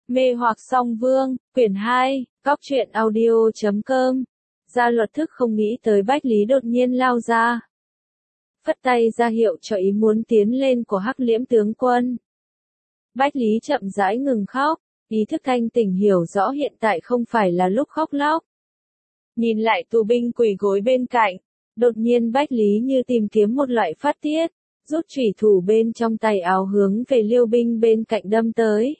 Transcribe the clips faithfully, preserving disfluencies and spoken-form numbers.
Mê hoặc song vương, quyển hai, góc truyện audio chấm com. Gia Luật Thức không nghĩ tới Bách Lý đột nhiên lao ra. Phất tay ra hiệu cho ý muốn tiến lên của Hắc Liễm tướng quân. Bách Lý chậm rãi ngừng khóc, ý thức thanh tỉnh hiểu rõ hiện tại không phải là lúc khóc lóc. Nhìn lại tù binh quỳ gối bên cạnh, đột nhiên Bách Lý như tìm kiếm một loại phát tiết, rút chủy thủ bên trong tay áo hướng về Liêu binh bên cạnh đâm tới.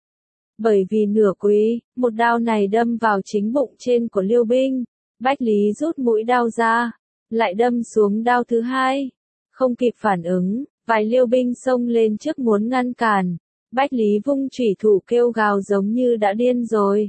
Bởi vì nửa quỳ, một đao này đâm vào chính bụng trên của Liêu binh, Bách Lý rút mũi đao ra, lại đâm xuống đao thứ hai. Không kịp phản ứng, vài Liêu binh xông lên trước muốn ngăn cản, Bách Lý vung chủy thủ kêu gào giống như đã điên rồi.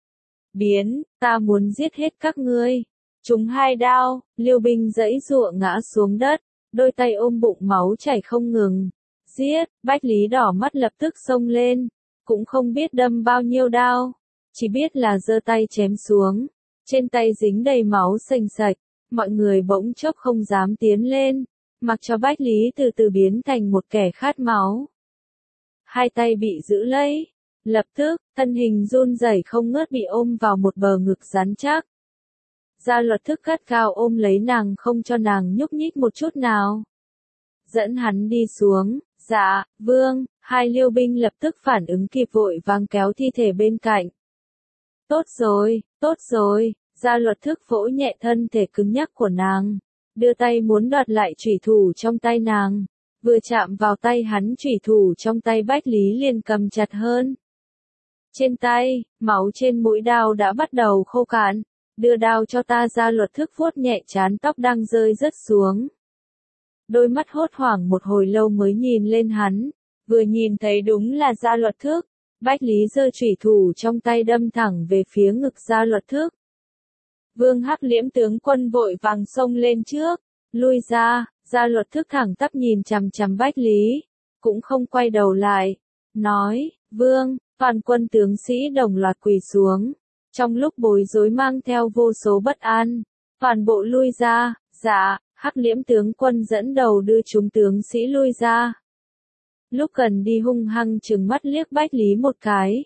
Biến, ta muốn giết hết các ngươi. Trúng hai đao, Liêu binh giãy giụa ngã xuống đất, đôi tay ôm bụng máu chảy không ngừng. Giết, Bách Lý đỏ mắt lập tức xông lên, cũng không biết đâm bao nhiêu đao, chỉ biết là giơ tay chém xuống, trên tay dính đầy máu sành sạch, mọi người bỗng chốc không dám tiến lên, mặc cho Bách Lý từ từ biến thành một kẻ khát máu. Hai tay bị giữ lấy, lập tức, thân hình run rẩy không ngớt bị ôm vào một bờ ngực rắn chắc. Gia Luật Thức gắt gao ôm lấy nàng không cho nàng nhúc nhích một chút nào. Dẫn hắn đi xuống, dạ, vương, hai Liêu binh lập tức phản ứng kịp vội vàng kéo thi thể bên cạnh. Tốt rồi, tốt rồi, Gia Luật Thức vỗ nhẹ thân thể cứng nhắc của nàng, đưa tay muốn đoạt lại chủy thủ trong tay nàng, vừa chạm vào tay hắn chủy thủ trong tay Bách Lý liền cầm chặt hơn. Trên tay, máu trên mũi đao đã bắt đầu khô cạn, đưa đao cho ta. Gia Luật Thức vuốt nhẹ trán tóc đang rơi rớt xuống. Đôi mắt hốt hoảng một hồi lâu mới nhìn lên hắn, vừa nhìn thấy đúng là Gia Luật Thức, Bách Lý giơ chủy thủ trong tay đâm thẳng về phía ngực Gia Luật Thức. Vương Hắc Liễm tướng quân vội vàng xông lên trước, lui ra, Gia Luật Thức thẳng tắp nhìn chằm chằm Bách Lý, cũng không quay đầu lại, nói, vương, toàn quân tướng sĩ đồng loạt quỳ xuống, trong lúc bối rối mang theo vô số bất an, toàn bộ lui ra, dạ. Hắc Liễm tướng quân dẫn đầu đưa chúng tướng sĩ lui ra. Lúc gần đi hung hăng trừng mắt liếc Bách Lý một cái.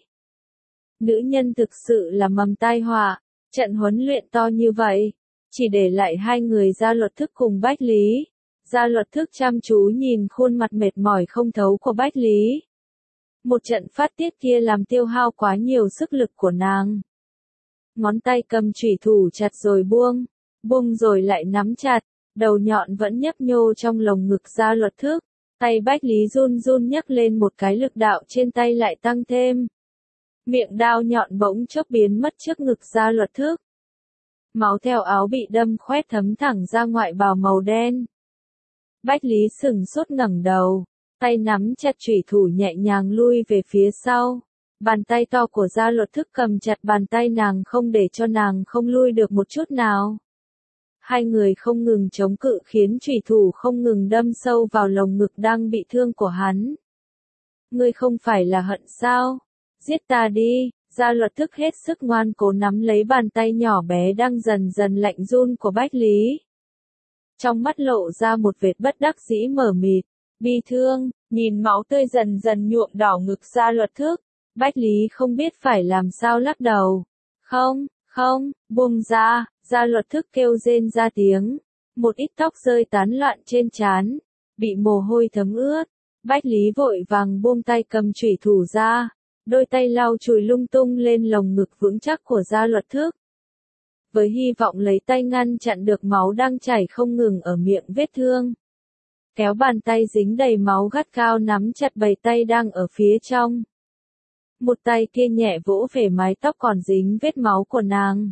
Nữ nhân thực sự là mầm tai họa, trận huấn luyện to như vậy, chỉ để lại hai người Gia Luật Thức cùng Bách Lý. Gia Luật Thức chăm chú nhìn khuôn mặt mệt mỏi không thấu của Bách Lý. Một trận phát tiết kia làm tiêu hao quá nhiều sức lực của nàng. Ngón tay cầm chủy thủ chặt rồi buông, buông rồi lại nắm chặt. Đầu nhọn vẫn nhấp nhô trong lồng ngực Gia Luật Thức, tay Bách Lý run run nhấc lên một cái lực đạo trên tay lại tăng thêm. Miệng đao nhọn bỗng chốc biến mất trước ngực Gia Luật Thức. Máu theo áo bị đâm khoét thấm thẳng ra ngoại bào màu đen. Bách Lý sừng sốt ngẩng đầu, tay nắm chặt chủy thủ nhẹ nhàng lui về phía sau. Bàn tay to của Gia Luật Thức cầm chặt bàn tay nàng không để cho nàng không lui được một chút nào. Hai người không ngừng chống cự khiến chủy thủ không ngừng đâm sâu vào lồng ngực đang bị thương của hắn. Ngươi không phải là hận sao? Giết ta đi. Gia Luật Thức hết sức ngoan cố nắm lấy bàn tay nhỏ bé đang dần dần lạnh run của Bách Lý. Trong mắt lộ ra một vệt bất đắc dĩ mờ mịt, bi thương, nhìn máu tươi dần dần nhuộm đỏ ngực Gia Luật Thức. Bách Lý không biết phải làm sao lắc đầu. Không, không, buông ra. Gia Luật Thức kêu rên ra tiếng, một ít tóc rơi tán loạn trên trán, bị mồ hôi thấm ướt. Bách Lý vội vàng buông tay cầm chủy thủ ra, đôi tay lau chùi lung tung lên lồng ngực vững chắc của Gia Luật Thức. Với hy vọng lấy tay ngăn chặn được máu đang chảy không ngừng ở miệng vết thương. Kéo bàn tay dính đầy máu gắt gao nắm chặt bầy tay đang ở phía trong. Một tay kia nhẹ vỗ về mái tóc còn dính vết máu của nàng.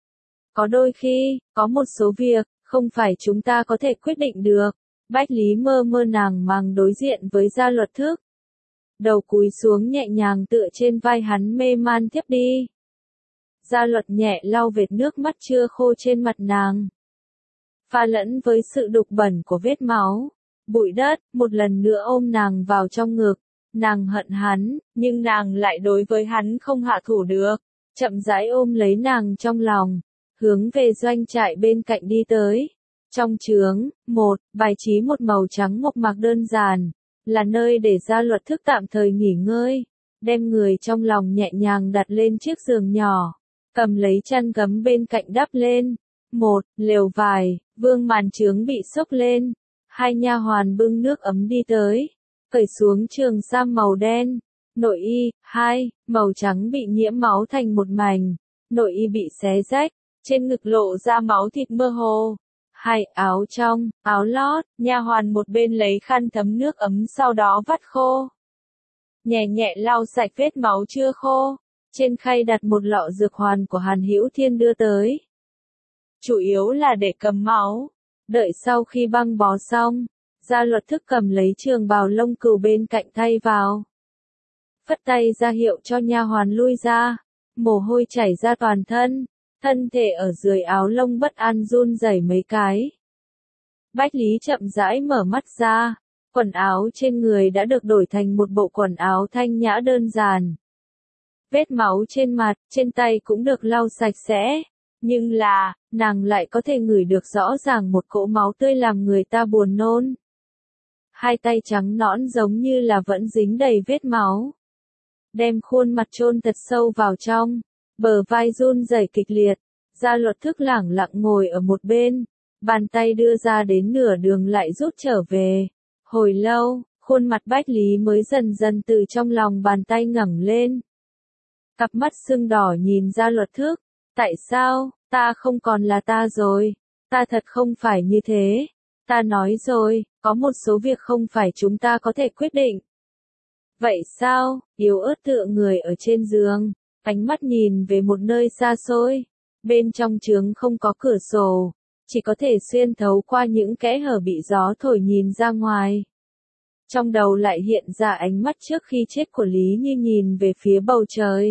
Có đôi khi, có một số việc, không phải chúng ta có thể quyết định được. Bách Lý mơ mơ nàng màng đối diện với Gia Luật Thức. Đầu cúi xuống nhẹ nhàng tựa trên vai hắn mê man thiếp đi. Gia Luật nhẹ lau vệt nước mắt chưa khô trên mặt nàng. Pha lẫn với sự đục bẩn của vết máu, bụi đất, một lần nữa ôm nàng vào trong ngực. Nàng hận hắn, nhưng nàng lại đối với hắn không hạ thủ được. Chậm rãi ôm lấy nàng trong lòng. Hướng về doanh trại bên cạnh đi tới. Trong trướng, một, bài trí một màu trắng mộc mạc đơn giản, là nơi để Gia Luật Thức tạm thời nghỉ ngơi. đem người trong lòng nhẹ nhàng đặt lên chiếc giường nhỏ, cầm lấy chăn gấm bên cạnh đắp lên. Một, lều vải, vương màn trướng bị xốc lên, hai nha hoàn bưng nước ấm đi tới, cởi xuống trường sam màu đen, nội y. Hai, màu trắng bị nhiễm máu thành một mảnh, nội y bị xé rách, trên ngực lộ ra máu thịt mơ hồ. Hai, áo trong, áo lót, nha hoàn một bên lấy khăn thấm nước ấm sau đó vắt khô, nhẹ nhẹ lau sạch vết máu chưa khô. Trên khay đặt một lọ dược hoàn của Hàn Hữu Thiên đưa tới, chủ yếu là để cầm máu. Đợi sau khi băng bó xong, Gia Luật Thức cầm lấy trường bào lông cừu bên cạnh thay vào, phất tay ra hiệu cho nha hoàn lui ra. Mồ hôi chảy ra toàn thân, thân thể ở dưới áo lông bất an run rẩy mấy cái. Bách Lý chậm rãi mở mắt ra, quần áo trên người đã được đổi thành một bộ quần áo thanh nhã đơn giản. Vết máu trên mặt, trên tay cũng được lau sạch sẽ, nhưng là, nàng lại có thể ngửi được rõ ràng một cỗ máu tươi làm người ta buồn nôn. Hai tay trắng nõn giống như là vẫn dính đầy vết máu, đem khuôn mặt chôn thật sâu vào trong, bờ vai run rẩy kịch liệt. Gia Luật Thức lẳng lặng ngồi ở một bên, bàn tay đưa ra đến nửa đường lại rút trở về. Hồi lâu, khuôn mặt Bách Lý mới dần dần từ trong lòng bàn tay ngẩng lên. Cặp mắt sưng đỏ nhìn Gia Luật Thức, tại sao, ta không còn là ta rồi, ta thật không phải như thế, ta nói rồi, có một số việc không phải chúng ta có thể quyết định. Vậy sao, yếu ớt tựa người ở trên giường, ánh mắt nhìn về một nơi xa xôi, bên trong trướng không có cửa sổ, chỉ có thể xuyên thấu qua những kẽ hở bị gió thổi nhìn ra ngoài. Trong đầu lại hiện ra ánh mắt trước khi chết của Lý Như nhìn về phía bầu trời.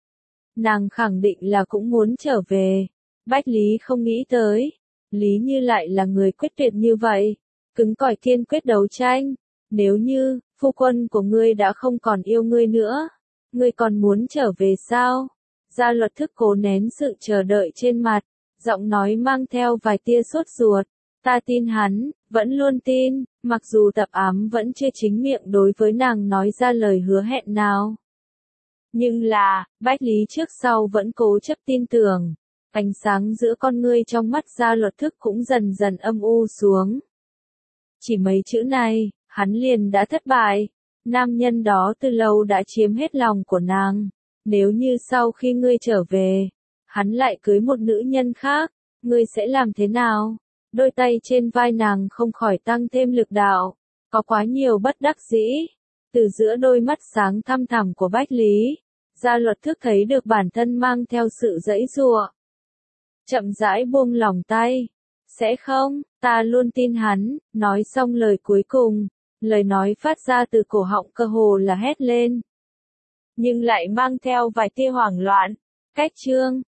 Nàng khẳng định là cũng muốn trở về. Bách Lý không nghĩ tới, Lý Như lại là người quyết tuyệt như vậy, cứng cỏi kiên quyết đấu tranh. Nếu như, phu quân của ngươi đã không còn yêu ngươi nữa, ngươi còn muốn trở về sao? Gia Luật Thức cố nén sự chờ đợi trên mặt, giọng nói mang theo vài tia sốt ruột. Ta tin hắn, vẫn luôn tin, mặc dù Tập Ám vẫn chưa chính miệng đối với nàng nói ra lời hứa hẹn nào. Nhưng là, Bách Lý trước sau vẫn cố chấp tin tưởng. Ánh sáng giữa con ngươi trong mắt Gia Luật Thức cũng dần dần âm u xuống. Chỉ mấy chữ này, hắn liền đã thất bại. Nam nhân đó từ lâu đã chiếm hết lòng của nàng. Nếu như sau khi ngươi trở về, hắn lại cưới một nữ nhân khác, ngươi sẽ làm thế nào? Đôi tay trên vai nàng không khỏi tăng thêm lực đạo. Có quá nhiều bất đắc dĩ. Từ giữa đôi mắt sáng thăm thẳm của Bách Lý, Gia Luật Thức thấy được bản thân mang theo sự giãy giụa. Chậm rãi buông lỏng tay. Sẽ không, ta luôn tin hắn. Nói xong lời cuối cùng, lời nói phát ra từ cổ họng cơ hồ là hét lên, nhưng lại mang theo vài tia hoảng loạn. Cách chương